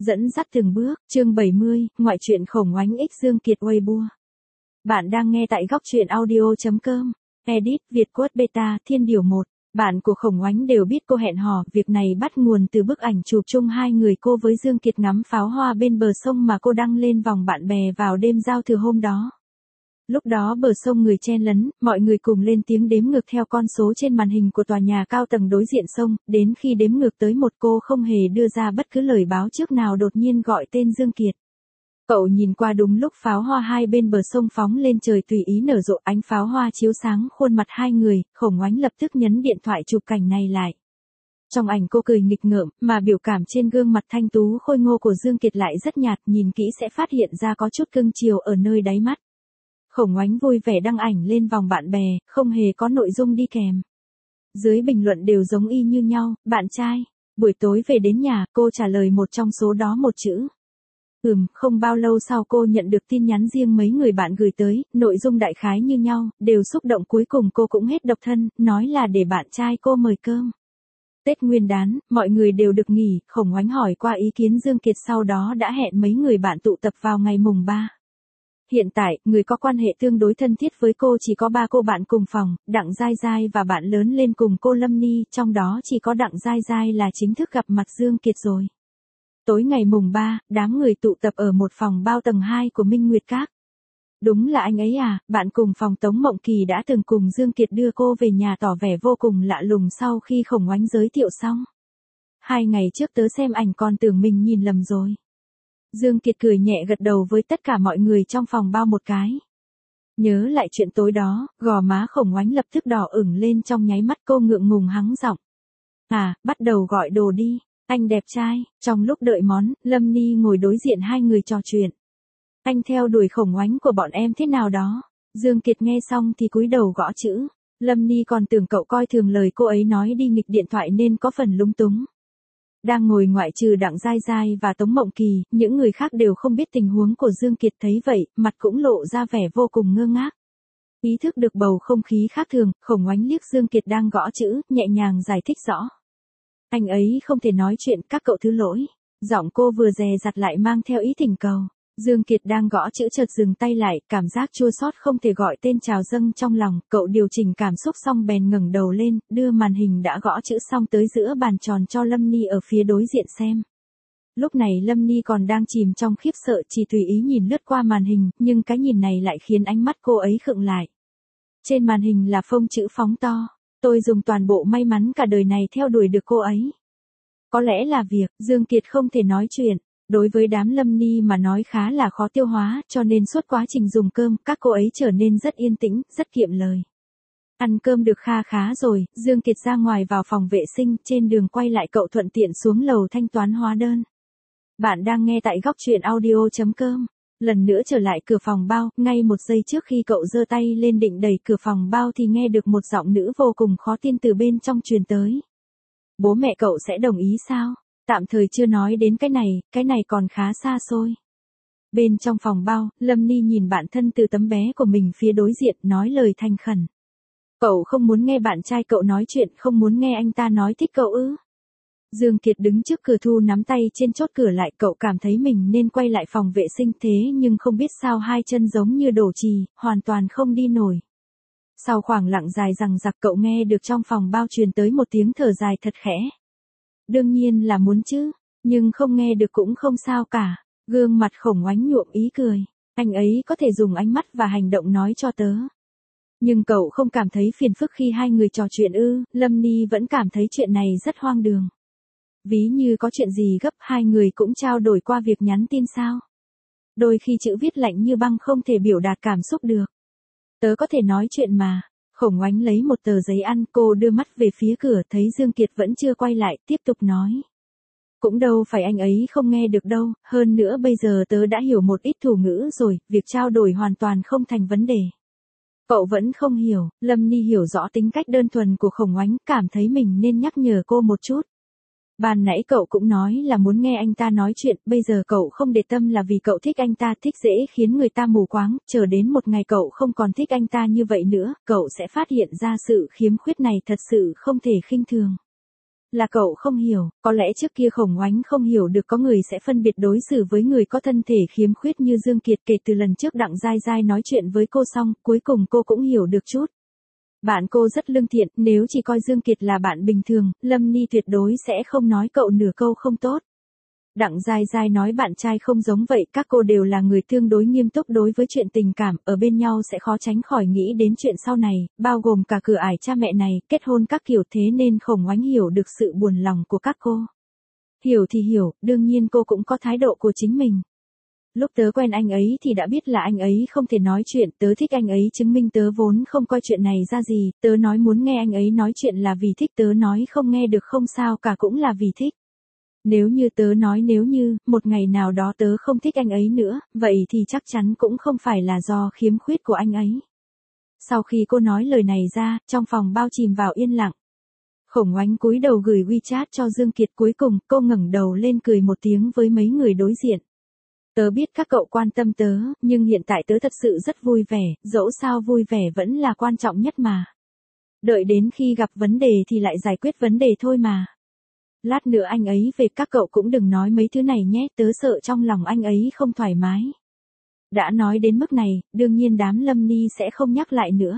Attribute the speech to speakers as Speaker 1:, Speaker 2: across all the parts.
Speaker 1: Dẫn dắt từng bước, chương 70, ngoại truyện Khổng Oánh X Dương Kiệt Weibo. Bạn đang nghe tại góc truyện audio.com. Edit Việt Quất Beta Thiên Điều 1. Bạn của Khổng Oánh đều biết cô hẹn hò, việc này bắt nguồn từ bức ảnh chụp chung hai người cô với Dương Kiệt ngắm pháo hoa bên bờ sông mà cô đăng lên vòng bạn bè vào đêm giao thừa hôm đó. Lúc đó bờ sông người chen lấn, mọi người cùng lên tiếng đếm ngược theo con số trên màn hình của tòa nhà cao tầng đối diện sông, đến khi đếm ngược tới một cô không hề đưa ra bất cứ lời báo trước nào đột nhiên gọi tên Dương Kiệt. Cậu nhìn qua đúng lúc pháo hoa hai bên bờ sông phóng lên trời tùy ý nở rộ, ánh pháo hoa chiếu sáng khuôn mặt hai người, Khổng Oánh lập tức nhấn điện thoại chụp cảnh này lại. Trong ảnh cô cười nghịch ngợm, mà biểu cảm trên gương mặt thanh tú khôi ngô của Dương Kiệt lại rất nhạt, nhìn kỹ sẽ phát hiện ra có chút cưng chiều ở nơi đáy mắt. Khổng Oánh vui vẻ đăng ảnh lên vòng bạn bè, không hề có nội dung đi kèm. Dưới bình luận đều giống y như nhau, bạn trai. Buổi tối về đến nhà, cô trả lời một trong số đó một chữ. Không bao lâu sau cô nhận được tin nhắn riêng mấy người bạn gửi tới, nội dung đại khái như nhau, đều xúc động, cuối cùng cô cũng hết độc thân, nói là để bạn trai cô mời cơm. Tết Nguyên đán, mọi người đều được nghỉ, Khổng Oánh hỏi qua ý kiến Dương Kiệt, sau đó đã hẹn mấy người bạn tụ tập vào ngày mùng 3. Hiện tại, người có quan hệ tương đối thân thiết với cô chỉ có 3 cô bạn cùng phòng, Đặng Giai Giai và bạn lớn lên cùng cô Lâm Ni, trong đó chỉ có Đặng Giai Giai là chính thức gặp mặt Dương Kiệt rồi. Tối ngày mùng 3, đám người tụ tập ở một phòng bao tầng 2 của Minh Nguyệt Các. Đúng là anh ấy à, bạn cùng phòng Tống Mộng Kỳ đã từng cùng Dương Kiệt đưa cô về nhà, tỏ vẻ vô cùng lạ lùng sau khi Khổng Oánh giới thiệu xong. 2 ngày trước tớ xem ảnh còn tưởng mình nhìn lầm rồi. Dương Kiệt cười nhẹ gật đầu với tất cả mọi người trong phòng bao một cái. Nhớ lại chuyện tối đó, gò má Khổng Oánh lập tức đỏ ửng lên, trong nháy mắt cô ngượng ngùng hắng giọng. Bắt đầu gọi đồ đi, anh đẹp trai. Trong lúc đợi món, Lâm Ni ngồi đối diện hai người trò chuyện. Anh theo đuổi Khổng Oánh của bọn em thế nào đó? Dương Kiệt nghe xong thì cúi đầu gõ chữ. Lâm Ni còn tưởng cậu coi thường lời cô ấy nói đi nghịch điện thoại nên có phần lúng túng. Đang ngồi ngoại trừ Đặng Giai Giai và Tống Mộng Kỳ, những người khác đều không biết tình huống của Dương Kiệt, thấy vậy, mặt cũng lộ ra vẻ vô cùng ngơ ngác. Ý thức được bầu không khí khác thường, Khổng Oánh liếc Dương Kiệt đang gõ chữ, nhẹ nhàng giải thích rõ. Anh ấy không thể nói chuyện, các cậu thứ lỗi. Giọng cô vừa dè dặt lại mang theo ý thỉnh cầu. Dương Kiệt đang gõ chữ chợt dừng tay lại, cảm giác chua xót không thể gọi tên trào dâng trong lòng, cậu điều chỉnh cảm xúc xong bèn ngẩng đầu lên, đưa màn hình đã gõ chữ xong tới giữa bàn tròn cho Lâm Ni ở phía đối diện xem. Lúc này Lâm Ni còn đang chìm trong khiếp sợ, chỉ tùy ý nhìn lướt qua màn hình, nhưng cái nhìn này lại khiến ánh mắt cô ấy khựng lại. Trên màn hình là phông chữ phóng to, tôi dùng toàn bộ may mắn cả đời này theo đuổi được cô ấy. Có lẽ là việc Dương Kiệt không thể nói chuyện. Đối với đám Lâm Ni mà nói khá là khó tiêu hóa, cho nên suốt quá trình dùng cơm, các cô ấy trở nên rất yên tĩnh, rất kiệm lời. Ăn cơm được kha khá rồi, Dương Kiệt ra ngoài vào phòng vệ sinh, trên đường quay lại cậu thuận tiện xuống lầu thanh toán hóa đơn. Bạn đang nghe tại góc truyện audio.com. Lần nữa trở lại cửa phòng bao, ngay một giây trước khi cậu giơ tay lên định đẩy cửa phòng bao thì nghe được một giọng nữ vô cùng khó tin từ bên trong truyền tới. Bố mẹ cậu sẽ đồng ý sao? Tạm thời chưa nói đến cái này còn khá xa xôi. Bên trong phòng bao, Lâm Ni nhìn bạn thân từ tấm bé của mình phía đối diện, nói lời thành khẩn. Cậu không muốn nghe bạn trai cậu nói chuyện, không muốn nghe anh ta nói thích cậu ư? Dương Kiệt đứng trước cửa thu nắm tay trên chốt cửa lại, cậu cảm thấy mình nên quay lại phòng vệ sinh thế nhưng không biết sao hai chân giống như đổ chì, hoàn toàn không đi nổi. Sau khoảng lặng dài rằng giặc cậu nghe được trong phòng bao truyền tới một tiếng thở dài thật khẽ. Đương nhiên là muốn chứ, nhưng không nghe được cũng không sao cả. Gương mặt Khổng Oánh nhuộm ý cười. Anh ấy có thể dùng ánh mắt và hành động nói cho tớ. Nhưng cậu không cảm thấy phiền phức khi hai người trò chuyện ư? Lâm Ni vẫn cảm thấy chuyện này rất hoang đường. Ví như có chuyện gì gấp hai người cũng trao đổi qua việc nhắn tin sao? Đôi khi chữ viết lạnh như băng không thể biểu đạt cảm xúc được. Tớ có thể nói chuyện mà. Khổng Oánh lấy một tờ giấy ăn, cô đưa mắt về phía cửa, thấy Dương Kiệt vẫn chưa quay lại, tiếp tục nói. Cũng đâu phải anh ấy không nghe được đâu, hơn nữa bây giờ tớ đã hiểu một ít thủ ngữ rồi, việc trao đổi hoàn toàn không thành vấn đề. Cậu vẫn không hiểu. Lâm Ni hiểu rõ tính cách đơn thuần của Khổng Oánh, cảm thấy mình nên nhắc nhở cô một chút. Ban nãy cậu cũng nói là muốn nghe anh ta nói chuyện, bây giờ cậu không để tâm là vì cậu thích anh ta, thích dễ khiến người ta mù quáng, chờ đến một ngày cậu không còn thích anh ta như vậy nữa, cậu sẽ phát hiện ra sự khiếm khuyết này thật sự không thể khinh thường. Là cậu không hiểu, có lẽ trước kia Khổng Oánh không hiểu được có người sẽ phân biệt đối xử với người có thân thể khiếm khuyết như Dương Kiệt. Kể từ lần trước Đặng Giai Giai nói chuyện với cô xong, cuối cùng cô cũng hiểu được chút. Bạn cô rất lương thiện, nếu chỉ coi Dương Kiệt là bạn bình thường, Lâm Ni tuyệt đối sẽ không nói cậu nửa câu không tốt. Đặng Giai Giai nói bạn trai không giống vậy, các cô đều là người tương đối nghiêm túc đối với chuyện tình cảm, ở bên nhau sẽ khó tránh khỏi nghĩ đến chuyện sau này, bao gồm cả cửa ải cha mẹ này, kết hôn các kiểu, thế nên Khổng Oánh hiểu được sự buồn lòng của các cô. Hiểu thì hiểu, đương nhiên cô cũng có thái độ của chính mình. Lúc tớ quen anh ấy thì đã biết là anh ấy không thể nói chuyện, tớ thích anh ấy chứng minh tớ vốn không coi chuyện này ra gì, tớ nói muốn nghe anh ấy nói chuyện là vì thích, tớ nói không nghe được không sao cả cũng là vì thích. Nếu như tớ nói nếu như, một ngày nào đó tớ không thích anh ấy nữa, vậy thì chắc chắn cũng không phải là do khiếm khuyết của anh ấy. Sau khi cô nói lời này ra, trong phòng bao chìm vào yên lặng. Khổng Oánh cúi đầu gửi WeChat cho Dương Kiệt, cuối cùng, cô ngẩng đầu lên cười một tiếng với mấy người đối diện. Tớ biết các cậu quan tâm tớ, nhưng hiện tại tớ thật sự rất vui vẻ, dẫu sao vui vẻ vẫn là quan trọng nhất mà. Đợi đến khi gặp vấn đề thì lại giải quyết vấn đề thôi mà. Lát nữa anh ấy về các cậu cũng đừng nói mấy thứ này nhé, tớ sợ trong lòng anh ấy không thoải mái. Đã nói đến mức này, đương nhiên đám Lâm Ni sẽ không nhắc lại nữa.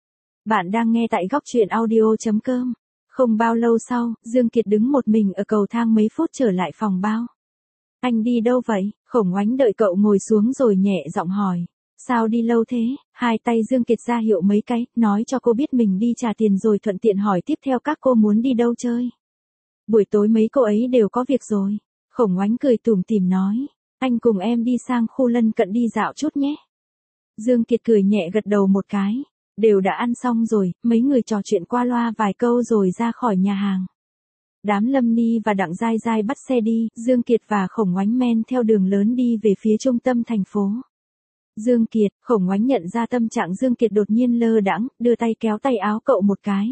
Speaker 1: Bạn đang nghe tại góc truyện audio.com. Không bao lâu sau, Dương Kiệt đứng một mình ở cầu thang mấy phút trở lại phòng bao. Anh đi đâu vậy? Khổng Oánh đợi cậu ngồi xuống rồi nhẹ giọng hỏi. Sao đi lâu thế? Hai tay Dương Kiệt ra hiệu mấy cái, nói cho cô biết mình đi trả tiền rồi thuận tiện hỏi tiếp theo các cô muốn đi đâu chơi. Buổi tối mấy cô ấy đều có việc rồi. Khổng Oánh cười tủm tỉm nói. Anh cùng em đi sang khu lân cận đi dạo chút nhé. Dương Kiệt cười nhẹ gật đầu một cái. Đều đã ăn xong rồi, mấy người trò chuyện qua loa vài câu rồi ra khỏi nhà hàng. Đám Lâm Ni và Đặng Giai Giai bắt xe đi, Dương Kiệt và Khổng Oánh men theo đường lớn đi về phía trung tâm thành phố. Dương Kiệt, Khổng Oánh nhận ra tâm trạng Dương Kiệt đột nhiên lơ đãng, đưa tay kéo tay áo cậu một cái.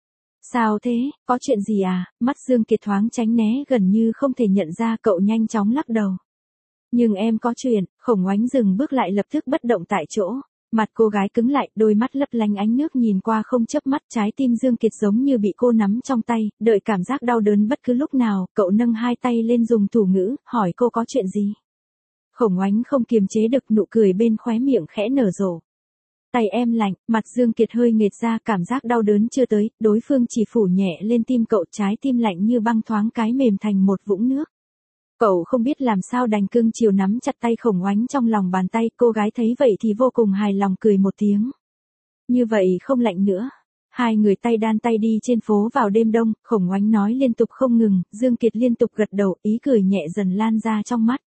Speaker 1: Sao thế, có chuyện gì à? Mắt Dương Kiệt thoáng tránh né, gần như không thể nhận ra, cậu nhanh chóng lắc đầu. Nhưng em có chuyện. Khổng Oánh dừng bước lại, lập tức bất động tại chỗ. Mặt cô gái cứng lại, đôi mắt lấp lánh ánh nước nhìn qua không chớp mắt, trái tim Dương Kiệt giống như bị cô nắm trong tay, đợi cảm giác đau đớn bất cứ lúc nào, cậu nâng hai tay lên dùng thủ ngữ, hỏi cô có chuyện gì. Khổng Oánh không kiềm chế được, nụ cười bên khóe miệng khẽ nở rộ. Tay em lạnh, mặt Dương Kiệt hơi nghệt ra, cảm giác đau đớn chưa tới, đối phương chỉ phủ nhẹ lên tim cậu, trái tim lạnh như băng thoáng cái mềm thành một vũng nước. Cậu không biết làm sao đành cưng chiều nắm chặt tay Khổng Oánh trong lòng bàn tay, cô gái thấy vậy thì vô cùng hài lòng cười một tiếng. Như vậy không lạnh nữa. Hai người tay đan tay đi trên phố vào đêm đông, Khổng Oánh nói liên tục không ngừng, Dương Kiệt liên tục gật đầu, ý cười nhẹ dần lan ra trong mắt.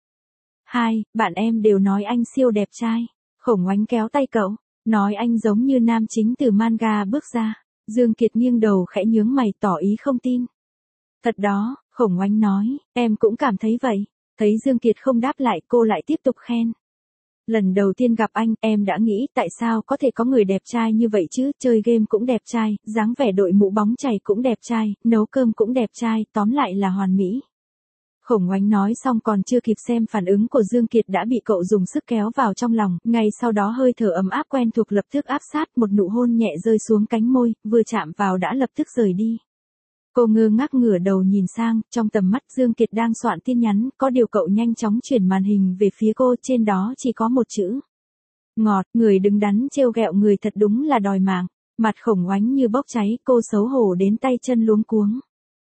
Speaker 1: Bạn em đều nói anh siêu đẹp trai. Khổng Oánh kéo tay cậu, nói anh giống như nam chính từ manga bước ra. Dương Kiệt nghiêng đầu khẽ nhướng mày tỏ ý không tin. Thật đó, Khổng Oánh nói, em cũng cảm thấy vậy. Thấy Dương Kiệt không đáp lại, cô lại tiếp tục khen. Lần đầu tiên gặp anh, em đã nghĩ tại sao có thể có người đẹp trai như vậy chứ, chơi game cũng đẹp trai, dáng vẻ đội mũ bóng chày cũng đẹp trai, nấu cơm cũng đẹp trai, tóm lại là hoàn mỹ. Khổng Oánh nói xong còn chưa kịp xem phản ứng của Dương Kiệt đã bị cậu dùng sức kéo vào trong lòng, ngay sau đó hơi thở ấm áp quen thuộc lập tức áp sát, một nụ hôn nhẹ rơi xuống cánh môi, vừa chạm vào đã lập tức rời đi. Cô ngơ ngác ngửa đầu nhìn sang, trong tầm mắt Dương Kiệt đang soạn tin nhắn, có điều cậu nhanh chóng chuyển màn hình về phía cô, trên đó chỉ có một chữ. Ngọt, người đứng đắn trêu ghẹo người thật đúng là đòi mạng. Mặt Khổng Oánh như bốc cháy, cô xấu hổ đến tay chân luống cuống.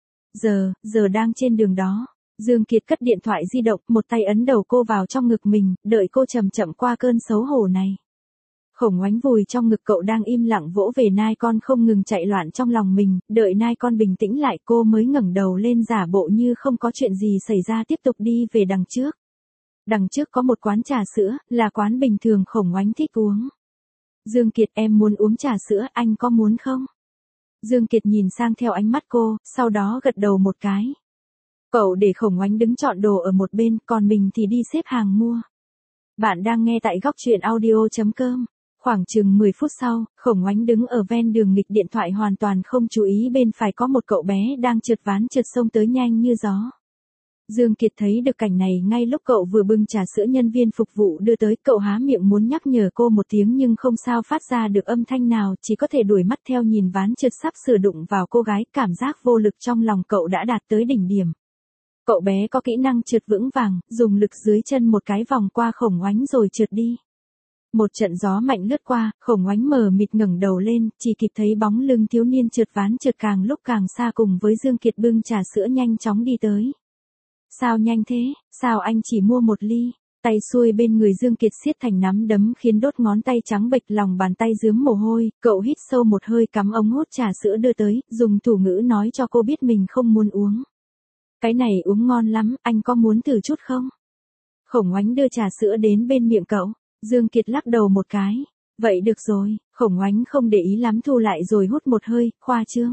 Speaker 1: Giờ đang trên đường đó. Dương Kiệt cất điện thoại di động, một tay ấn đầu cô vào trong ngực mình, đợi cô chậm chậm qua cơn xấu hổ này. Khổng Oánh vùi trong ngực cậu đang im lặng vỗ về nai con không ngừng chạy loạn trong lòng mình, đợi nai con bình tĩnh lại cô mới ngẩng đầu lên giả bộ như không có chuyện gì xảy ra tiếp tục đi về đằng trước. Đằng trước có một quán trà sữa, là quán bình thường Khổng Oánh thích uống. Dương Kiệt em muốn uống trà sữa, anh có muốn không? Dương Kiệt nhìn sang theo ánh mắt cô, sau đó gật đầu một cái. Cậu để Khổng Oánh đứng chọn đồ ở một bên, còn mình thì đi xếp hàng mua. Bạn đang nghe tại góc truyện audio.com. Khoảng chừng 10 phút sau, Khổng Oánh đứng ở ven đường nghịch điện thoại hoàn toàn không chú ý bên phải có một cậu bé đang trượt ván trượt sông tới nhanh như gió. Dương Kiệt thấy được cảnh này ngay lúc cậu vừa bưng trà sữa nhân viên phục vụ đưa tới, cậu há miệng muốn nhắc nhở cô một tiếng nhưng không sao phát ra được âm thanh nào, chỉ có thể đuổi mắt theo nhìn ván trượt sắp sửa đụng vào cô gái, cảm giác vô lực trong lòng cậu đã đạt tới đỉnh điểm. Cậu bé có kỹ năng trượt vững vàng, dùng lực dưới chân một cái vòng qua Khổng Oánh rồi trượt đi. Một trận gió mạnh lướt qua, Khổng Oánh mờ mịt ngẩng đầu lên, chỉ kịp thấy bóng lưng thiếu niên trượt ván trượt càng lúc càng xa cùng với Dương Kiệt bưng trà sữa nhanh chóng đi tới. Sao nhanh thế, sao anh chỉ mua một ly? Tay xuôi bên người Dương Kiệt siết thành nắm đấm khiến đốt ngón tay trắng bệch, lòng bàn tay rướm mồ hôi, cậu hít sâu một hơi cắm ống hút trà sữa đưa tới, dùng thủ ngữ nói cho cô biết mình không muốn uống. Cái này uống ngon lắm, anh có muốn thử chút không? Khổng Oánh đưa trà sữa đến bên miệng cậu, Dương Kiệt lắc đầu một cái. Vậy được rồi, Khổng Oánh không để ý lắm thu lại rồi hút một hơi, khoa trương.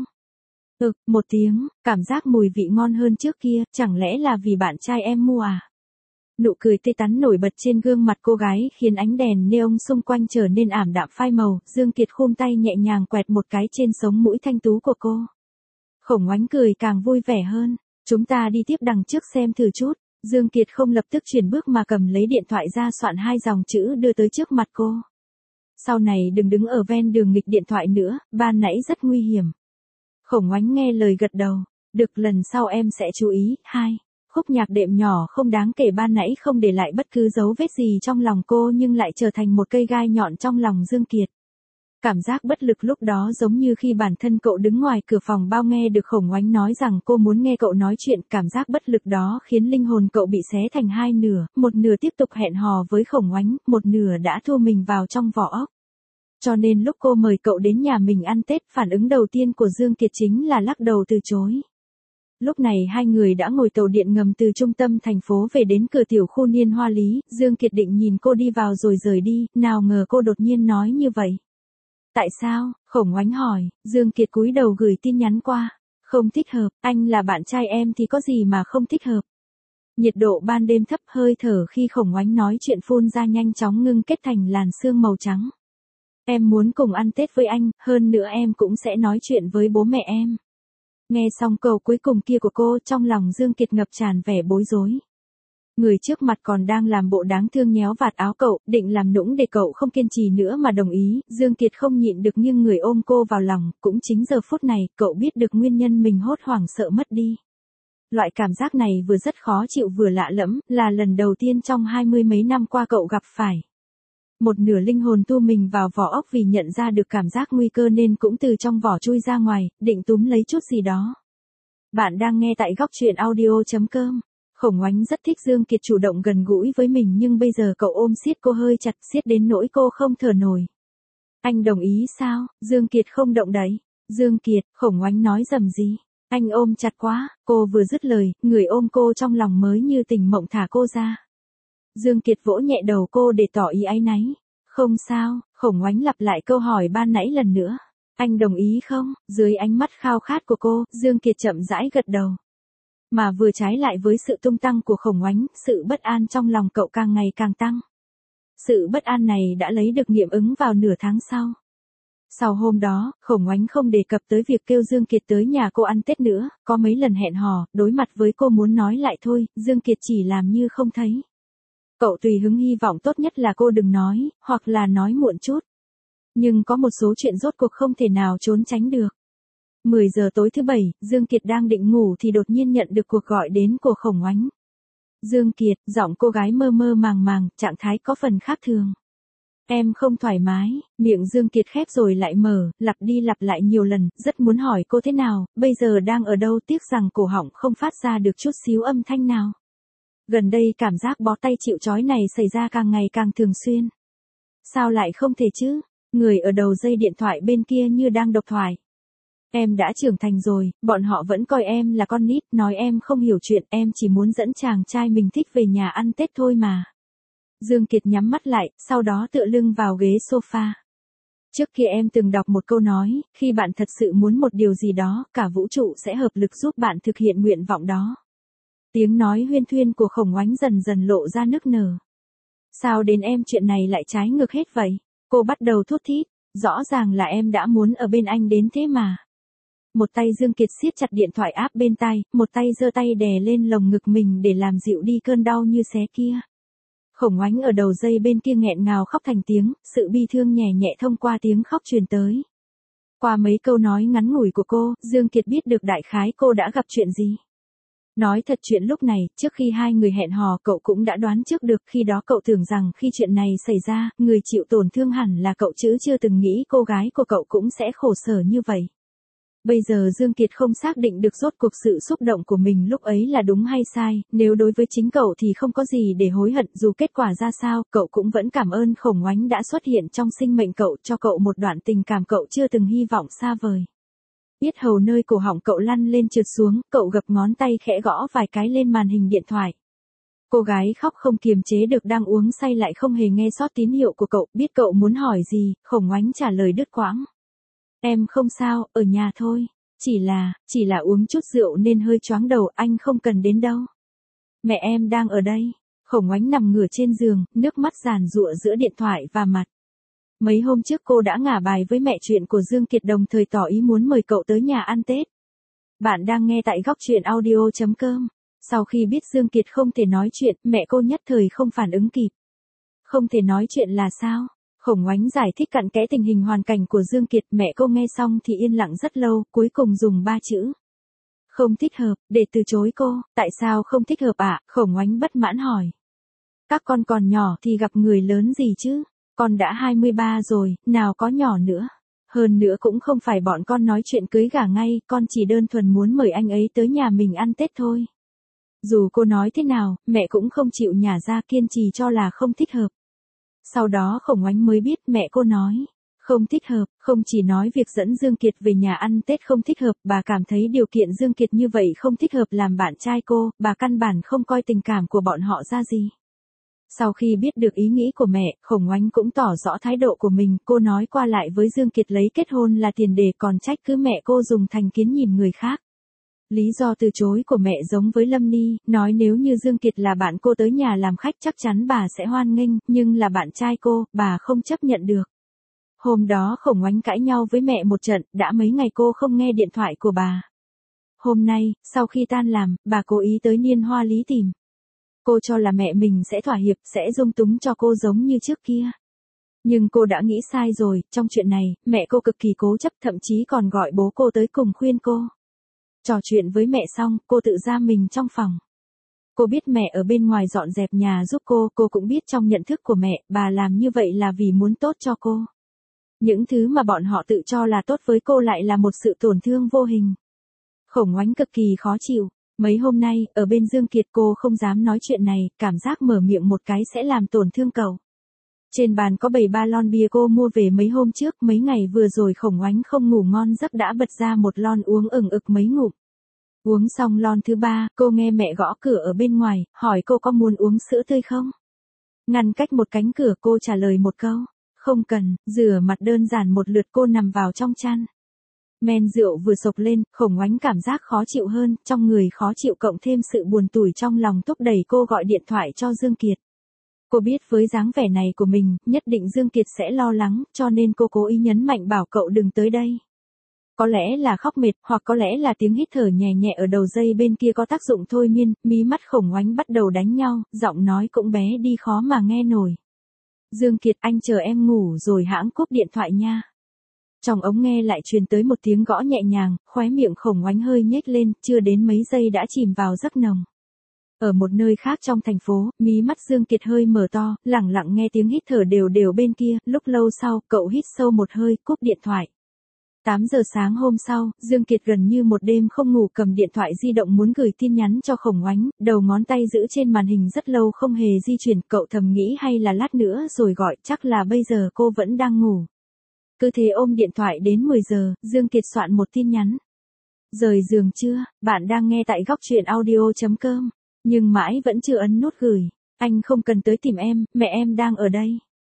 Speaker 1: Một tiếng, cảm giác mùi vị ngon hơn trước kia, chẳng lẽ là vì bạn trai em mua à? Nụ cười tươi tắn nổi bật trên gương mặt cô gái khiến ánh đèn neon xung quanh trở nên ảm đạm phai màu, Dương Kiệt khum tay nhẹ nhàng quẹt một cái trên sống mũi thanh tú của cô. Khổng Oánh cười càng vui vẻ hơn, chúng ta đi tiếp đằng trước xem thử chút. Dương Kiệt không lập tức chuyển bước mà cầm lấy điện thoại ra soạn 2 dòng chữ đưa tới trước mặt cô. Sau này đừng đứng ở ven đường nghịch điện thoại nữa, ban nãy rất nguy hiểm. Khổng Oánh nghe lời gật đầu, được lần sau em sẽ chú ý. 2. Khúc nhạc đệm nhỏ không đáng kể ban nãy không để lại bất cứ dấu vết gì trong lòng cô nhưng lại trở thành một cây gai nhọn trong lòng Dương Kiệt. Cảm giác bất lực lúc đó giống như khi bản thân cậu đứng ngoài cửa phòng bao nghe được Khổng Oánh nói rằng cô muốn nghe cậu nói chuyện, cảm giác bất lực đó khiến linh hồn cậu bị xé thành hai nửa, một nửa tiếp tục hẹn hò với Khổng Oánh, một nửa đã thu mình vào trong vỏ ốc. Cho nên lúc cô mời cậu đến nhà mình ăn Tết, phản ứng đầu tiên của Dương Kiệt chính là lắc đầu từ chối. Lúc này hai người đã ngồi tàu điện ngầm từ trung tâm thành phố về đến cửa tiểu khu Niên Hoa Lý, Dương Kiệt định nhìn cô đi vào rồi rời đi, nào ngờ cô đột nhiên nói như vậy. Tại sao? Khổng Oánh hỏi, Dương Kiệt cúi đầu gửi tin nhắn qua. Không thích hợp, anh là bạn trai em thì có gì mà không thích hợp. Nhiệt độ ban đêm thấp, hơi thở khi Khổng Oánh nói chuyện phun ra nhanh chóng ngưng kết thành làn sương màu trắng. Em muốn cùng ăn Tết với anh, hơn nữa em cũng sẽ nói chuyện với bố mẹ em. Nghe xong câu cuối cùng kia của cô, trong lòng Dương Kiệt ngập tràn vẻ bối rối. Người trước mặt còn đang làm bộ đáng thương nhéo vạt áo cậu, định làm nũng để cậu không kiên trì nữa mà đồng ý, Dương Kiệt không nhịn được nghiêng người ôm cô vào lòng, cũng chính giờ phút này, cậu biết được nguyên nhân mình hốt hoảng sợ mất đi. Loại cảm giác này vừa rất khó chịu vừa lạ lẫm, là lần đầu tiên trong 20 mấy năm qua cậu gặp phải. Một nửa linh hồn tu mình vào vỏ ốc vì nhận ra được cảm giác nguy cơ nên cũng từ trong vỏ chui ra ngoài, định túm lấy chút gì đó. Bạn đang nghe tại góc truyện audio.com. Khổng Oánh rất thích Dương Kiệt chủ động gần gũi với mình nhưng bây giờ cậu ôm siết cô hơi chặt, siết đến nỗi cô không thở nổi. Anh đồng ý sao? Dương Kiệt không động đậy. Dương Kiệt, Khổng Oánh nói rầm gì? Anh ôm chặt quá, cô vừa dứt lời, người ôm cô trong lòng mới như tỉnh mộng thả cô ra. Dương Kiệt vỗ nhẹ đầu cô để tỏ ý áy náy. Không sao, Khổng Oánh lặp lại câu hỏi ban nãy lần nữa. Anh đồng ý không? Dưới ánh mắt khao khát của cô, Dương Kiệt chậm rãi gật đầu. Mà vừa trái lại với sự tung tăng của Khổng Oánh, sự bất an trong lòng cậu càng ngày càng tăng. Sự bất an này đã lấy được nghiệm ứng vào nửa tháng sau. Sau hôm đó, Khổng Oánh không đề cập tới việc kêu Dương Kiệt tới nhà cô ăn Tết nữa, có mấy lần hẹn hò, đối mặt với cô muốn nói lại thôi, Dương Kiệt chỉ làm như không thấy. Cậu tùy hứng hy vọng tốt nhất là cô đừng nói, hoặc là nói muộn chút. Nhưng có một số chuyện rốt cuộc không thể nào trốn tránh được. 10 giờ tối thứ Bảy, Dương Kiệt đang định ngủ thì đột nhiên nhận được cuộc gọi đến của Khổng Oánh. Dương Kiệt, giọng cô gái mơ mơ màng màng, trạng thái có phần khác thường. Em không thoải mái, miệng Dương Kiệt khép rồi lại mở, lặp đi lặp lại nhiều lần, rất muốn hỏi cô thế nào, bây giờ đang ở đâu, tiếc rằng cổ họng không phát ra được chút xíu âm thanh nào. Gần đây cảm giác bó tay chịu trói này xảy ra càng ngày càng thường xuyên. Sao lại không thể chứ? Người ở đầu dây điện thoại bên kia như đang độc thoại. Em đã trưởng thành rồi, bọn họ vẫn coi em là con nít, nói em không hiểu chuyện, em chỉ muốn dẫn chàng trai mình thích về nhà ăn Tết thôi mà. Dương Kiệt nhắm mắt lại, sau đó tựa lưng vào ghế sofa. Trước kia em từng đọc một câu nói, khi bạn thật sự muốn một điều gì đó, cả vũ trụ sẽ hợp lực giúp bạn thực hiện nguyện vọng đó. Tiếng nói huyên thuyên của Khổng Oánh dần dần lộ ra nức nở. Sao đến em chuyện này lại trái ngược hết vậy? Cô bắt đầu thút thít, rõ ràng là em đã muốn ở bên anh đến thế mà. một tay Dương Kiệt siết chặt điện thoại áp bên tai, một tay giơ tay đè lên lồng ngực mình để làm dịu đi cơn đau như xé kia. Khổng Oánh ở đầu dây bên kia nghẹn ngào khóc thành tiếng, sự bi thương nhẹ nhẹ thông qua tiếng khóc truyền tới. Qua mấy câu nói ngắn ngủi của cô, Dương Kiệt biết được đại khái cô đã gặp chuyện gì. Nói thật chuyện lúc này, trước khi hai người hẹn hò cậu cũng đã đoán trước được, khi đó cậu tưởng rằng khi chuyện này xảy ra, người chịu tổn thương hẳn là cậu chứ chưa từng nghĩ cô gái của cậu cũng sẽ khổ sở như vậy. Bây giờ Dương Kiệt không xác định được rốt cuộc sự xúc động của mình lúc ấy là đúng hay sai, nếu đối với chính cậu thì không có gì để hối hận, dù kết quả ra sao, cậu cũng vẫn cảm ơn Khổng Oánh đã xuất hiện trong sinh mệnh cậu, cho cậu một đoạn tình cảm cậu chưa từng hy vọng xa vời. Yết hầu nơi cổ họng cậu lăn lên trượt xuống, cậu gập ngón tay khẽ gõ vài cái lên màn hình điện thoại. Cô gái khóc không kiềm chế được, đang uống say lại không hề nghe sót tín hiệu của cậu, biết cậu muốn hỏi gì, Khổng Oánh trả lời đứt quãng. Em không sao, ở nhà thôi. Chỉ là uống chút rượu nên hơi choáng đầu, anh không cần đến đâu. Mẹ em đang ở đây. Khổng Oánh nằm ngửa trên giường, nước mắt giàn giụa giữa điện thoại và mặt. Mấy hôm trước cô đã ngả bài với mẹ chuyện của Dương Kiệt, đồng thời tỏ ý muốn mời cậu tới nhà ăn Tết. Bạn đang nghe tại góc truyện audio.com. Sau khi biết Dương Kiệt không thể nói chuyện, mẹ cô nhất thời không phản ứng kịp. Không thể nói chuyện là sao? Khổng Oánh giải thích cặn kẽ tình hình hoàn cảnh của Dương Kiệt, mẹ cô nghe xong thì yên lặng rất lâu, cuối cùng dùng 3 chữ. Không thích hợp, để từ chối cô. Tại sao không thích hợp ạ? Khổng Oánh bất mãn hỏi. Các con còn nhỏ thì gặp người lớn gì chứ? Con đã 23 rồi, nào có nhỏ nữa. Hơn nữa cũng không phải bọn con nói chuyện cưới gả ngay, con chỉ đơn thuần muốn mời anh ấy tới nhà mình ăn Tết thôi. Dù cô nói thế nào, mẹ cũng không chịu nhả ra, kiên trì cho là không thích hợp. Sau đó Khổng Oánh mới biết mẹ cô nói. Không thích hợp, không chỉ nói việc dẫn Dương Kiệt về nhà ăn Tết không thích hợp, bà cảm thấy điều kiện Dương Kiệt như vậy không thích hợp làm bạn trai cô, bà căn bản không coi tình cảm của bọn họ ra gì. Sau khi biết được ý nghĩ của mẹ, Khổng Oánh cũng tỏ rõ thái độ của mình, cô nói qua lại với Dương Kiệt lấy kết hôn là tiền đề, còn trách cứ mẹ cô dùng thành kiến nhìn người khác. Lý do từ chối của mẹ giống với Lâm Ni, nói nếu như Dương Kiệt là bạn cô tới nhà làm khách chắc chắn bà sẽ hoan nghênh, nhưng là bạn trai cô, bà không chấp nhận được. Hôm đó Khổng Oánh cãi nhau với mẹ một trận, đã mấy ngày cô không nghe điện thoại của bà. Hôm nay, sau khi tan làm, bà cố ý tới Niên Hoa Lý tìm. Cô cho là mẹ mình sẽ thỏa hiệp, sẽ dung túng cho cô giống như trước kia. Nhưng cô đã nghĩ sai rồi, trong chuyện này, mẹ cô cực kỳ cố chấp, thậm chí còn gọi bố cô tới cùng khuyên cô. Trò chuyện với mẹ xong, cô tự giam mình trong phòng. Cô biết mẹ ở bên ngoài dọn dẹp nhà giúp cô cũng biết trong nhận thức của mẹ, bà làm như vậy là vì muốn tốt cho cô. Những thứ mà bọn họ tự cho là tốt với cô lại là một sự tổn thương vô hình. Khổng Oánh cực kỳ khó chịu. Mấy hôm nay, ở bên Dương Kiệt cô không dám nói chuyện này, cảm giác mở miệng một cái sẽ làm tổn thương cậu. Trên bàn có bày 3 lon bia cô mua về mấy hôm trước, mấy ngày vừa rồi Khổng Oánh không ngủ ngon giấc đã bật ra một lon uống ừng ực mấy ngụm. Uống xong lon thứ 3, cô nghe mẹ gõ cửa ở bên ngoài, hỏi cô có muốn uống sữa tươi không? Ngăn cách một cánh cửa cô trả lời một câu, không cần, rửa mặt đơn giản một lượt cô nằm vào trong chăn. Men rượu vừa sộc lên, Khổng Oánh cảm giác khó chịu hơn, trong người khó chịu cộng thêm sự buồn tủi trong lòng thúc đẩy cô gọi điện thoại cho Dương Kiệt. Cô biết với dáng vẻ này của mình, nhất định Dương Kiệt sẽ lo lắng, cho nên cô cố ý nhấn mạnh bảo cậu đừng tới đây. Có lẽ là khóc mệt, hoặc có lẽ là tiếng hít thở nhẹ nhẹ ở đầu dây bên kia có tác dụng thôi miên, mí mắt Khổng Oánh bắt đầu đánh nhau, giọng nói cũng bé đi khó mà nghe nổi. Dương Kiệt, anh chờ em ngủ rồi hãng cúp điện thoại nha. Trong ống nghe lại truyền tới một tiếng gõ nhẹ nhàng, khóe miệng Khổng Oánh hơi nhếch lên, chưa đến mấy giây đã chìm vào giấc nồng. Ở một nơi khác trong thành phố, mí mắt Dương Kiệt hơi mở to, lẳng lặng nghe tiếng hít thở đều đều bên kia, lúc lâu sau, cậu hít sâu một hơi, cúp điện thoại. 8 giờ sáng hôm sau, Dương Kiệt gần như một đêm không ngủ cầm điện thoại di động muốn gửi tin nhắn cho Khổng Oánh, đầu ngón tay giữ trên màn hình rất lâu không hề di chuyển, cậu thầm nghĩ hay là lát nữa rồi gọi, chắc là bây giờ cô vẫn đang ngủ. Cứ thế ôm điện thoại đến 10 giờ, Dương Kiệt soạn một tin nhắn. Rời giường chưa, bạn đang nghe tại góc truyện audio.com, nhưng mãi vẫn chưa ấn nút gửi. Anh không cần tới tìm em, mẹ em đang ở đây.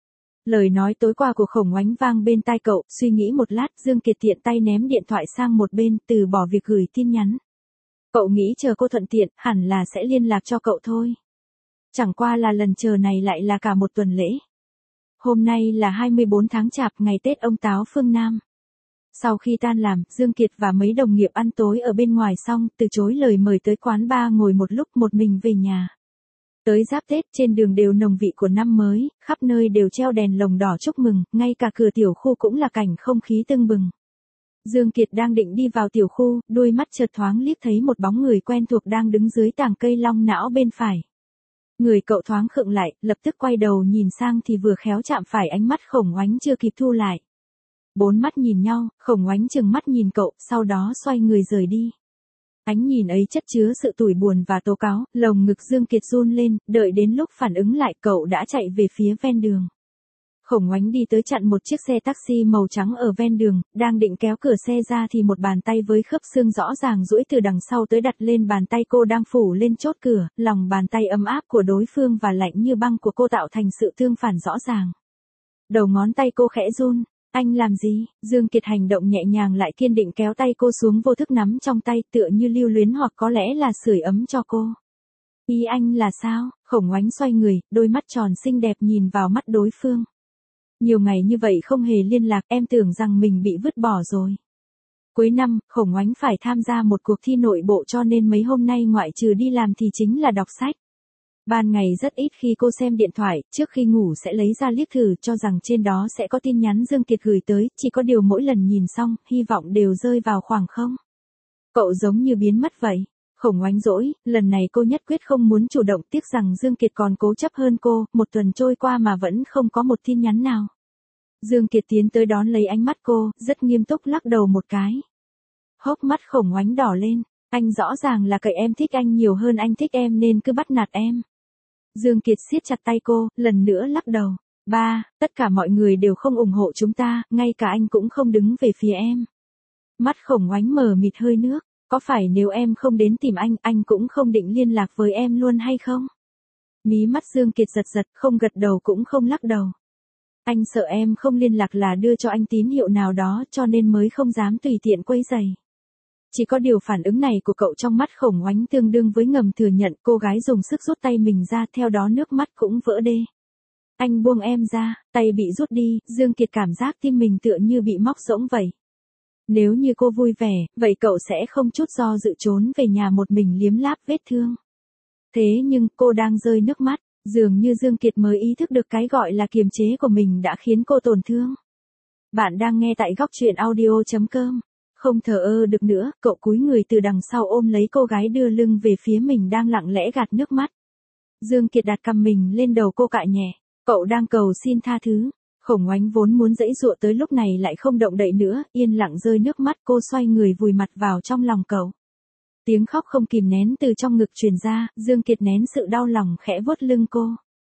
Speaker 1: Lời nói tối qua của Khổng Oánh vang bên tai cậu, suy nghĩ một lát, Dương Kiệt tiện tay ném điện thoại sang một bên, từ bỏ việc gửi tin nhắn. Cậu nghĩ chờ cô thuận tiện, hẳn là sẽ liên lạc cho cậu thôi. Chẳng qua là lần chờ này lại là cả một tuần lễ. Hôm nay là 24 tháng Chạp, ngày Tết ông Táo phương Nam. Sau khi tan làm, Dương Kiệt và mấy đồng nghiệp ăn tối ở bên ngoài xong, từ chối lời mời tới quán bar ngồi một lúc một mình về nhà. Tới giáp Tết trên đường đều nồng vị của năm mới, khắp nơi đều treo đèn lồng đỏ chúc mừng, ngay cả cửa tiểu khu cũng là cảnh không khí tưng bừng. Dương Kiệt đang định đi vào tiểu khu, đôi mắt chợt thoáng liếc thấy một bóng người quen thuộc đang đứng dưới tàng cây long não bên phải. Người cậu thoáng khựng lại, lập tức quay đầu nhìn sang thì vừa khéo chạm phải ánh mắt Khổng Oánh chưa kịp thu lại. Bốn mắt nhìn nhau, Khổng Oánh trừng mắt nhìn cậu, sau đó xoay người rời đi. Ánh nhìn ấy chất chứa sự tủi buồn và tố cáo, lồng ngực Dương Kiệt run lên, đợi đến lúc phản ứng lại cậu đã chạy về phía ven đường. Khổng Oánh đi tới chặn một chiếc xe taxi màu trắng ở ven đường, đang định kéo cửa xe ra thì một bàn tay với khớp xương rõ ràng duỗi từ đằng sau tới đặt lên bàn tay cô đang phủ lên chốt cửa, lòng bàn tay ấm áp của đối phương và lạnh như băng của cô tạo thành sự tương phản rõ ràng. Đầu ngón tay cô khẽ run. Anh làm gì? Dương Kiệt hành động nhẹ nhàng lại kiên định kéo tay cô xuống vô thức nắm trong tay tựa như lưu luyến hoặc có lẽ là sưởi ấm cho cô. Ý anh là sao? Khổng Oánh xoay người, đôi mắt tròn xinh đẹp nhìn vào mắt đối phương. Nhiều ngày như vậy không hề liên lạc, em tưởng rằng mình bị vứt bỏ rồi. Cuối năm, Khổng Oánh phải tham gia một cuộc thi nội bộ cho nên mấy hôm nay ngoại trừ đi làm thì chính là đọc sách. Ban ngày rất ít khi cô xem điện thoại, trước khi ngủ sẽ lấy ra liếc thử cho rằng trên đó sẽ có tin nhắn Dương Kiệt gửi tới, chỉ có điều mỗi lần nhìn xong, hy vọng đều rơi vào khoảng không. Cậu giống như biến mất vậy. Khổng Oánh dỗi, lần này cô nhất quyết không muốn chủ động, tiếc rằng Dương Kiệt còn cố chấp hơn cô, một tuần trôi qua mà vẫn không có một tin nhắn nào. Dương Kiệt tiến tới đón lấy ánh mắt cô, rất nghiêm túc lắc đầu một cái. Hốc mắt Khổng Oánh đỏ lên, anh rõ ràng là cậy em thích anh nhiều hơn anh thích em nên cứ bắt nạt em. Dương Kiệt siết chặt tay cô, lần nữa lắc đầu. Ba, tất cả mọi người đều không ủng hộ chúng ta, ngay cả anh cũng không đứng về phía em. Mắt Khổng Oánh mờ mịt hơi nước, có phải nếu em không đến tìm anh cũng không định liên lạc với em luôn hay không? Mí mắt Dương Kiệt giật giật, không gật đầu cũng không lắc đầu. Anh sợ em không liên lạc là đưa cho anh tín hiệu nào đó cho nên mới không dám tùy tiện quấy rầy. Chỉ có điều phản ứng này của cậu trong mắt Khổng Oánh tương đương với ngầm thừa nhận cô gái dùng sức rút tay mình ra theo đó nước mắt cũng vỡ đê. Anh buông em ra, tay bị rút đi, Dương Kiệt cảm giác tim mình tựa như bị móc rỗng vậy. Nếu như cô vui vẻ, vậy cậu sẽ không chút do dự trốn về nhà một mình liếm láp vết thương. Thế nhưng cô đang rơi nước mắt, dường như Dương Kiệt mới ý thức được cái gọi là kiềm chế của mình đã khiến cô tổn thương. Bạn đang nghe tại góc truyện audio.com. Không thờ ơ được nữa, cậu cúi người từ đằng sau ôm lấy cô gái đưa lưng về phía mình đang lặng lẽ gạt nước mắt. Dương Kiệt đặt cằm mình lên đầu cô cại nhẹ, cậu đang cầu xin tha thứ. Khổng Oánh vốn muốn giãy giụa tới lúc này lại không động đậy nữa, yên lặng rơi nước mắt, cô xoay người vùi mặt vào trong lòng cậu. Tiếng khóc không kìm nén từ trong ngực truyền ra, Dương Kiệt nén sự đau lòng khẽ vuốt lưng cô.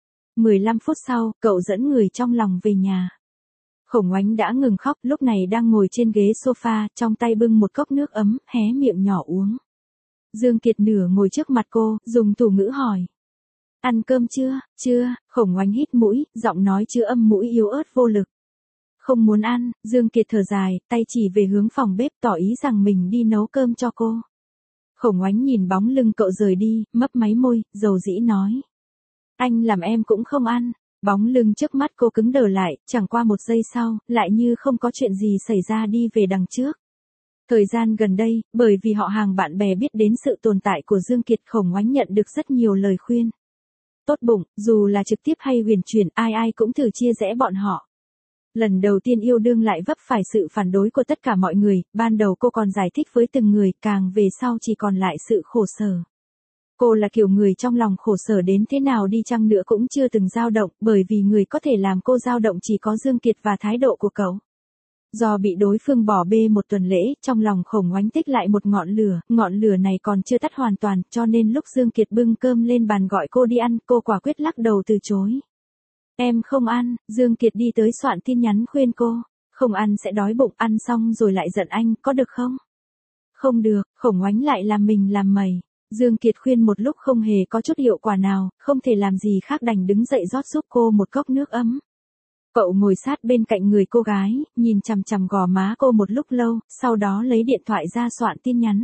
Speaker 1: 15 phút sau, cậu dẫn người trong lòng về nhà. Khổng Oánh đã ngừng khóc, lúc này đang ngồi trên ghế sofa, trong tay bưng một cốc nước ấm, hé miệng nhỏ uống. Dương Kiệt nửa ngồi trước mặt cô, dùng thủ ngữ hỏi. Ăn cơm chưa? Chưa, Khổng Oánh hít mũi, giọng nói chứa âm mũi yếu ớt vô lực. Không muốn ăn, Dương Kiệt thở dài, tay chỉ về hướng phòng bếp tỏ ý rằng mình đi nấu cơm cho cô. Khổng Oánh nhìn bóng lưng cậu rời đi, mấp máy môi, dầu dĩ nói. Anh làm em cũng không ăn. Bóng lưng trước mắt cô cứng đờ lại, chẳng qua một giây sau, lại như không có chuyện gì xảy ra đi về đằng trước. Thời gian gần đây, bởi vì họ hàng bạn bè biết đến sự tồn tại của Dương Kiệt, Khổng Oánh nhận được rất nhiều lời khuyên. Tốt bụng, dù là trực tiếp hay huyền chuyển, ai ai cũng thử chia rẽ bọn họ. Lần đầu tiên yêu đương lại vấp phải sự phản đối của tất cả mọi người, ban đầu cô còn giải thích với từng người, càng về sau chỉ còn lại sự khổ sở. Cô là kiểu người trong lòng khổ sở đến thế nào đi chăng nữa cũng chưa từng dao động, bởi vì người có thể làm cô dao động chỉ có Dương Kiệt và thái độ của cậu. Do bị đối phương bỏ bê một tuần lễ, trong lòng Khổng Oánh tích lại một ngọn lửa này còn chưa tắt hoàn toàn, cho nên lúc Dương Kiệt bưng cơm lên bàn gọi cô đi ăn, cô quả quyết lắc đầu từ chối. Em không ăn, Dương Kiệt đi tới soạn tin nhắn khuyên cô, không ăn sẽ đói bụng, ăn xong rồi lại giận anh, có được không? Không được, Khổng Oánh lại làm mình làm mày. Dương Kiệt khuyên một lúc không hề có chút hiệu quả nào, không thể làm gì khác đành đứng dậy rót giúp cô một cốc nước ấm. Cậu ngồi sát bên cạnh người cô gái, nhìn chằm chằm gò má cô một lúc lâu, sau đó lấy điện thoại ra soạn tin nhắn.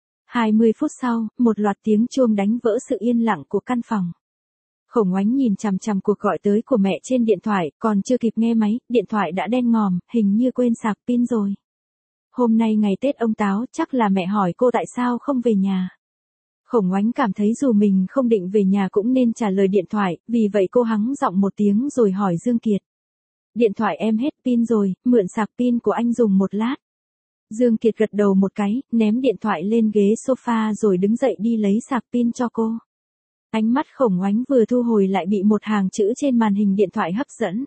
Speaker 1: 20 phút sau, một loạt tiếng chuông đánh vỡ sự yên lặng của căn phòng. Khổng Oánh nhìn chằm chằm cuộc gọi tới của mẹ trên điện thoại, còn chưa kịp nghe máy, điện thoại đã đen ngòm, hình như quên sạc pin rồi. hôm nay ngày Tết ông Táo, chắc là mẹ hỏi cô tại sao không về nhà. Khổng Oánh cảm thấy dù mình không định về nhà cũng nên trả lời điện thoại, vì vậy cô hắng giọng một tiếng rồi hỏi Dương Kiệt. Điện thoại em hết pin rồi, mượn sạc pin của anh dùng một lát. Dương Kiệt gật đầu một cái, ném điện thoại lên ghế sofa rồi đứng dậy đi lấy sạc pin cho cô. Ánh mắt Khổng Oánh vừa thu hồi lại bị một hàng chữ trên màn hình điện thoại hấp dẫn.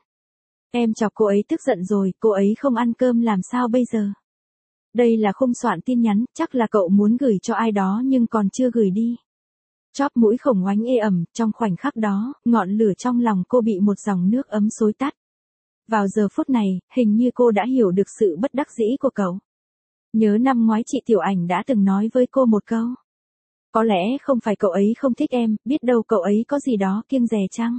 Speaker 1: Em chọc cô ấy tức giận rồi, cô ấy không ăn cơm làm sao bây giờ? Đây là khung soạn tin nhắn, chắc là cậu muốn gửi cho ai đó nhưng còn chưa gửi đi. Chóp mũi Khổng Oánh ê ẩm, trong khoảnh khắc đó, ngọn lửa trong lòng cô bị một dòng nước ấm xối tắt. Vào giờ phút này, hình như cô đã hiểu được sự bất đắc dĩ của cậu. Nhớ năm ngoái chị Tiểu Ảnh đã từng nói với cô một câu. Có lẽ không phải cậu ấy không thích em, biết đâu cậu ấy có gì đó kiêng dè chăng?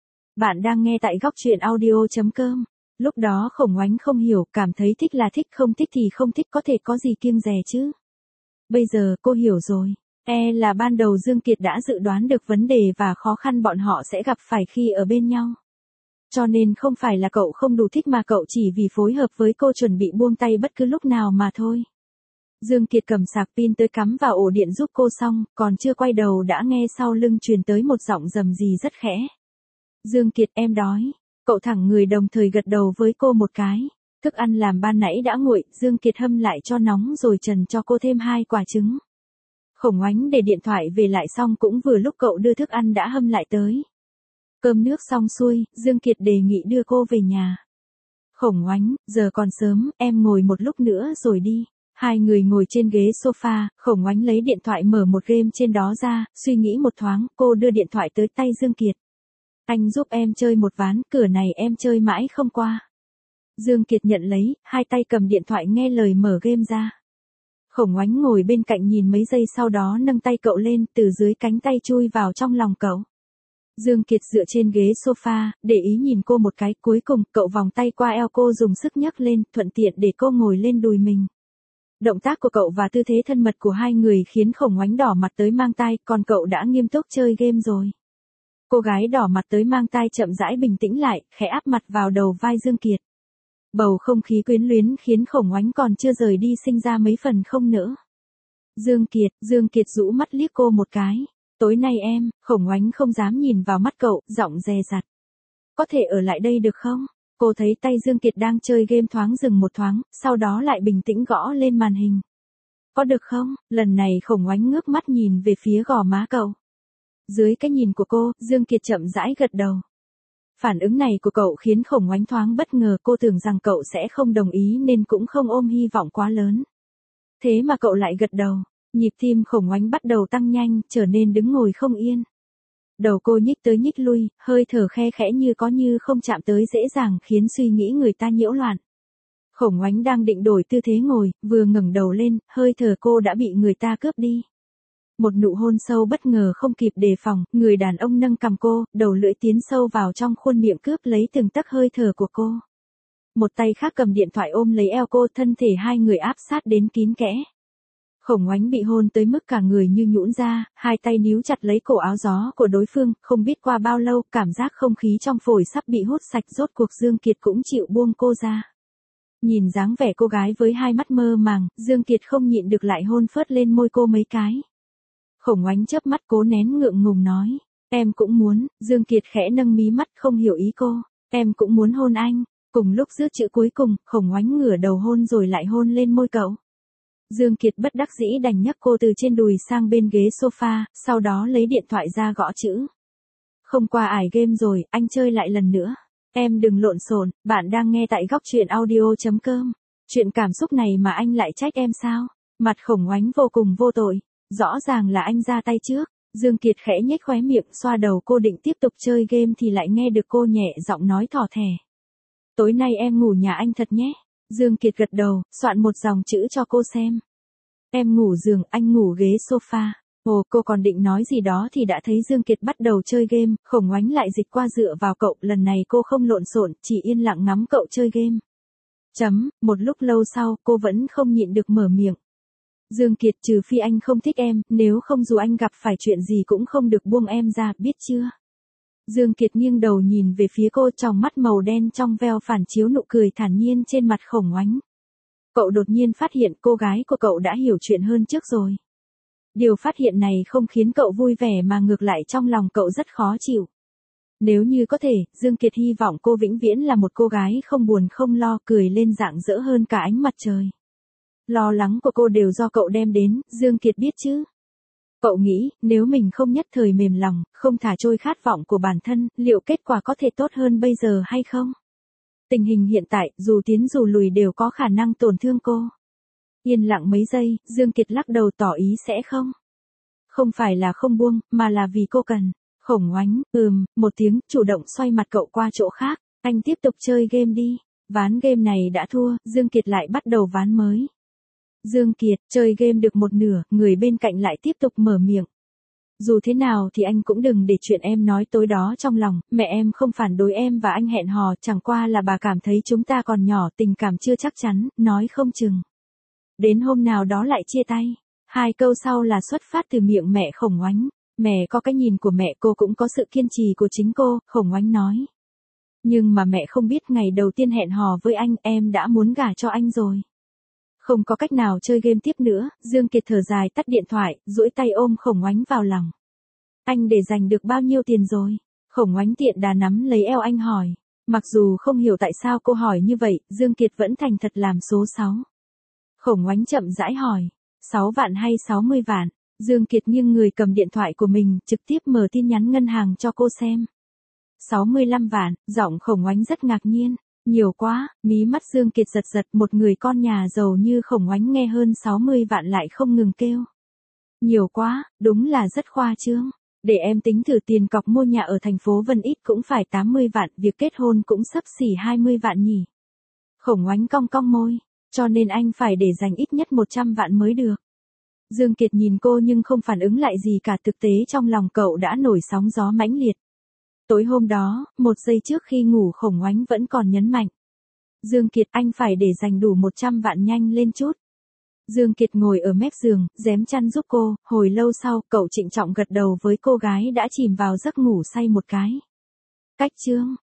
Speaker 1: Bạn đang nghe tại góc truyện audio.com. Lúc đó Khổng Oánh không hiểu, cảm thấy thích là thích, không thích thì không thích, có thể có gì kiêng dè chứ. Bây giờ cô hiểu rồi. Là ban đầu Dương Kiệt đã dự đoán được vấn đề và khó khăn bọn họ sẽ gặp phải khi ở bên nhau. Cho nên không phải là cậu không đủ thích mà cậu chỉ vì phối hợp với cô chuẩn bị buông tay bất cứ lúc nào mà thôi. Dương Kiệt cầm sạc pin tới cắm vào ổ điện giúp cô xong, còn chưa quay đầu đã nghe sau lưng truyền tới một giọng rầm rì rất khẽ. Dương Kiệt em đói. Cậu thẳng người đồng thời gật đầu với cô một cái. Thức ăn làm ban nãy đã nguội, Dương Kiệt hâm lại cho nóng rồi trần cho cô thêm 2 quả trứng. Khổng Oánh để điện thoại về lại xong cũng vừa lúc cậu đưa thức ăn đã hâm lại tới. Cơm nước xong xuôi, Dương Kiệt đề nghị đưa cô về nhà. Khổng Oánh, giờ còn sớm, em ngồi một lúc nữa rồi đi. Hai người ngồi trên ghế sofa, Khổng Oánh lấy điện thoại mở một game trên đó ra, suy nghĩ một thoáng, cô đưa điện thoại tới tay Dương Kiệt. Anh giúp em chơi một ván, cửa này em chơi mãi không qua. Dương Kiệt nhận lấy, hai tay cầm điện thoại nghe lời mở game ra. Khổng Oánh ngồi bên cạnh nhìn mấy giây sau đó nâng tay cậu lên, từ dưới cánh tay chui vào trong lòng cậu. Dương Kiệt dựa trên ghế sofa, để ý nhìn cô một cái, cuối cùng cậu vòng tay qua eo cô dùng sức nhấc lên, thuận tiện để cô ngồi lên đùi mình. Động tác của cậu và tư thế thân mật của hai người khiến Khổng Oánh đỏ mặt tới mang tai, còn cậu đã nghiêm túc chơi game rồi. Cô gái đỏ mặt tới mang tai chậm rãi bình tĩnh lại, khẽ áp mặt vào đầu vai Dương Kiệt. Bầu không khí quyến luyến khiến Khổng Oánh còn chưa rời đi sinh ra mấy phần không nỡ. Dương Kiệt rũ mắt liếc cô một cái. Tối nay em, Khổng Oánh không dám nhìn vào mắt cậu, giọng dè dặt. Có thể ở lại đây được không? Cô thấy tay Dương Kiệt đang chơi game thoáng dừng một thoáng, sau đó lại bình tĩnh gõ lên màn hình. Có được không? Lần này Khổng Oánh ngước mắt nhìn về phía gò má cậu. Dưới cái nhìn của cô, Dương Kiệt chậm rãi gật đầu. Phản ứng này của cậu khiến Khổng Oánh thoáng bất ngờ, cô tưởng rằng cậu sẽ không đồng ý nên cũng không ôm hy vọng quá lớn. Thế mà cậu lại gật đầu, nhịp tim Khổng Oánh bắt đầu tăng nhanh, trở nên đứng ngồi không yên. Đầu cô nhích tới nhích lui, hơi thở khe khẽ như có như không chạm tới dễ dàng khiến suy nghĩ người ta nhiễu loạn. Khổng Oánh đang định đổi tư thế ngồi, vừa ngẩng đầu lên, hơi thở cô đã bị người ta cướp đi. Một nụ hôn sâu bất ngờ không kịp đề phòng, người đàn ông nâng cằm cô, đầu lưỡi tiến sâu vào trong khuôn miệng cướp lấy từng tấc hơi thở của cô. Một tay khác cầm điện thoại ôm lấy eo cô, thân thể hai người áp sát đến kín kẽ. Khổng Oánh bị hôn tới mức cả người như nhũn ra, hai tay níu chặt lấy cổ áo gió của đối phương, không biết qua bao lâu, cảm giác không khí trong phổi sắp bị hút sạch, rốt cuộc Dương Kiệt cũng chịu buông cô ra. Nhìn dáng vẻ cô gái với hai mắt mơ màng, Dương Kiệt không nhịn được lại hôn phớt lên môi cô mấy cái. Khổng Oánh chớp mắt cố nén ngượng ngùng nói, em cũng muốn. Dương Kiệt khẽ nâng mí mắt không hiểu ý cô, em cũng muốn hôn anh. Cùng lúc giữa chữ cuối cùng, Khổng Oánh ngửa đầu hôn rồi lại hôn lên môi cậu. Dương Kiệt bất đắc dĩ đành nhấc cô từ trên đùi sang bên ghế sofa, sau đó lấy điện thoại ra gõ chữ. Không qua ải game rồi, anh chơi lại lần nữa. Em đừng lộn xộn, bạn đang nghe tại góc truyện audio.com. Chuyện cảm xúc này mà anh lại trách em sao? Mặt Khổng Oánh vô cùng vô tội. Rõ ràng là anh ra tay trước. Dương Kiệt khẽ nhếch khóe miệng, xoa đầu cô định tiếp tục chơi game thì lại nghe được cô nhẹ giọng nói thỏ thẻ. Tối nay em ngủ nhà anh thật nhé. Dương Kiệt gật đầu, soạn một dòng chữ cho cô xem. Em ngủ giường, anh ngủ ghế sofa. Ồ, cô còn định nói gì đó thì đã thấy Dương Kiệt bắt đầu chơi game, Khổng Oánh lại dịch qua dựa vào cậu, lần này cô không lộn xộn, chỉ yên lặng ngắm cậu chơi game. Một lúc lâu sau, cô vẫn không nhịn được mở miệng. Dương Kiệt, trừ phi anh không thích em, nếu không dù anh gặp phải chuyện gì cũng không được buông em ra, biết chưa? Dương Kiệt nghiêng đầu nhìn về phía cô, tròng mắt màu đen trong veo phản chiếu nụ cười thản nhiên trên mặt Khổng Oánh. Cậu đột nhiên phát hiện cô gái của cậu đã hiểu chuyện hơn trước rồi. Điều phát hiện này không khiến cậu vui vẻ mà ngược lại trong lòng cậu rất khó chịu. Nếu như có thể, Dương Kiệt hy vọng cô vĩnh viễn là một cô gái không buồn không lo, cười lên rạng rỡ hơn cả ánh mặt trời. Lo lắng của cô đều do cậu đem đến, Dương Kiệt biết chứ. Cậu nghĩ, nếu mình không nhất thời mềm lòng, không thả trôi khát vọng của bản thân, liệu kết quả có thể tốt hơn bây giờ hay không? Tình hình hiện tại, dù tiến dù lùi đều có khả năng tổn thương cô. Yên lặng mấy giây, Dương Kiệt lắc đầu tỏ ý sẽ không. Không phải là không buông, mà là vì cô cần. Khổng Oánh, một tiếng, chủ động xoay mặt cậu qua chỗ khác. Anh tiếp tục chơi game đi. Ván game này đã thua, Dương Kiệt lại bắt đầu ván mới. Dương Kiệt, chơi game được một nửa, người bên cạnh lại tiếp tục mở miệng. Dù thế nào thì anh cũng đừng để chuyện em nói tối đó trong lòng, mẹ em không phản đối em và anh hẹn hò, chẳng qua là bà cảm thấy chúng ta còn nhỏ, tình cảm chưa chắc chắn, nói không chừng. Đến hôm nào đó lại chia tay. Hai câu sau là xuất phát từ miệng mẹ Khổng Oánh. Mẹ có cái nhìn của mẹ, cô cũng có sự kiên trì của chính cô, Khổng Oánh nói. Nhưng mà mẹ không biết ngày đầu tiên hẹn hò với anh, em đã muốn gả cho anh rồi. Không có cách nào chơi game tiếp nữa, Dương Kiệt thở dài tắt điện thoại, duỗi tay ôm Khổng Oánh vào lòng. Anh để dành được bao nhiêu tiền rồi? Khổng Oánh tiện đà nắm lấy eo anh hỏi. Mặc dù không hiểu tại sao cô hỏi như vậy, Dương Kiệt vẫn thành thật làm số 6. Khổng Oánh chậm rãi hỏi. 6 vạn hay 60 vạn? Dương Kiệt nghiêng người cầm điện thoại của mình, trực tiếp mở tin nhắn ngân hàng cho cô xem. 65 vạn, giọng Khổng Oánh rất ngạc nhiên. Nhiều quá, mí mắt Dương Kiệt giật giật, một người con nhà giàu như Khổng Oánh nghe hơn 60 vạn lại không ngừng kêu. Nhiều quá, đúng là rất khoa trương. Để em tính thử, tiền cọc mua nhà ở thành phố Vân ít cũng phải 80 vạn, việc kết hôn cũng xấp xỉ 20 vạn nhỉ. Khổng Oánh cong cong môi, cho nên anh phải để dành ít nhất 100 vạn mới được. Dương Kiệt nhìn cô nhưng không phản ứng lại gì cả, thực tế trong lòng cậu đã nổi sóng gió mãnh liệt. Tối hôm đó, 1 giây trước khi ngủ Khổng Oánh vẫn còn nhấn mạnh. Dương Kiệt, anh phải để dành đủ 100 vạn nhanh lên chút. Dương Kiệt ngồi ở mép giường, rém chăn giúp cô, hồi lâu sau, cậu trịnh trọng gật đầu với cô gái đã chìm vào giấc ngủ say một cái. Cách chương